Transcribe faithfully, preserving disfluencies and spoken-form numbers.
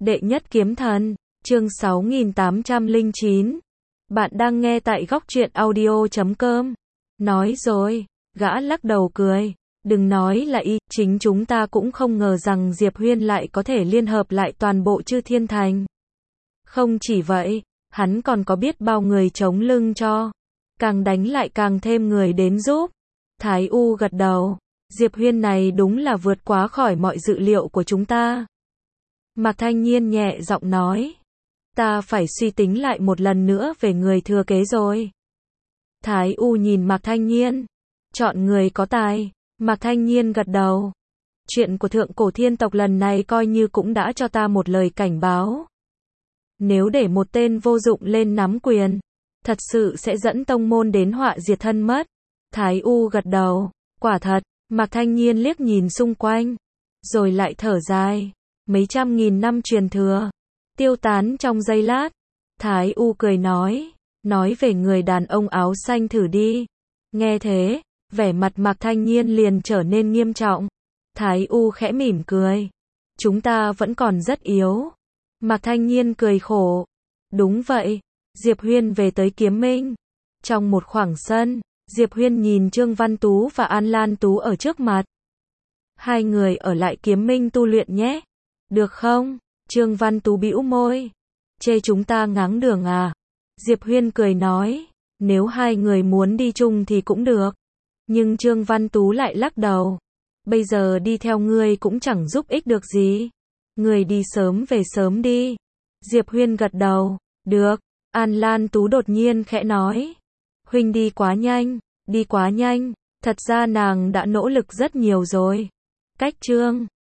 Đệ nhất kiếm thần, chương sáu nghìn tám trăm lẻ chín. Bạn đang nghe tại góc truyện audio chấm com. Nói rồi, gã lắc đầu cười. Đừng nói là y, chính chúng ta cũng không ngờ rằng Diệp Huyên lại có thể liên hợp lại toàn bộ Chư Thiên Thành. Không chỉ vậy, hắn còn có biết bao người chống lưng cho. Càng đánh lại càng thêm người đến giúp. Thái U gật đầu. Diệp Huyên này đúng là vượt quá khỏi mọi dự liệu của chúng ta. Mạc Thanh Nhiên nhẹ giọng nói. Ta phải suy tính lại một lần nữa về người thừa kế rồi. Thái U nhìn Mạc Thanh Nhiên. Chọn người có tài. Mạc Thanh Nhiên gật đầu. Chuyện của thượng cổ thiên tộc lần này coi như cũng đã cho ta một lời cảnh báo. Nếu để một tên vô dụng lên nắm quyền, thật sự sẽ dẫn tông môn đến họa diệt thân mất. Thái U gật đầu. Quả thật. Mạc Thanh Nhiên liếc nhìn xung quanh. Rồi lại thở dài. Mấy trăm nghìn năm truyền thừa. Tiêu tán trong giây lát. Thái U cười nói. Nói về người đàn ông áo xanh thử đi. Nghe thế, vẻ mặt Mạc Thanh Nhiên liền trở nên nghiêm trọng. Thái U khẽ mỉm cười. Chúng ta vẫn còn rất yếu. Mạc Thanh Nhiên cười khổ. Đúng vậy. Diệp Huyên về tới Kiếm Minh. Trong một khoảng sân, Diệp Huyên nhìn Trương Văn Tú và An Lan Tú ở trước mặt. Hai người ở lại Kiếm Minh tu luyện nhé. Được không? Trương Văn Tú bĩu môi. Chê chúng ta ngáng đường à? Diệp Huyên cười nói. Nếu hai người muốn đi chung thì cũng được. Nhưng Trương Văn Tú lại lắc đầu. Bây giờ đi theo ngươi cũng chẳng giúp ích được gì. Ngươi đi sớm về sớm đi. Diệp Huyên gật đầu. Được. An Lan Tú đột nhiên khẽ nói. Huynh đi quá nhanh. Đi quá nhanh. Thật ra nàng đã nỗ lực rất nhiều rồi. Cách Trương